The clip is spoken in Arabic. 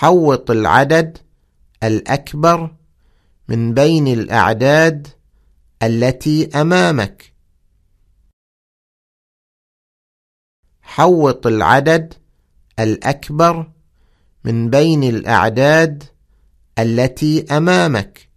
حوط العدد الأكبر من بين الأعداد التي أمامك. حوط العدد الأكبر من بين الأعداد التي أمامك.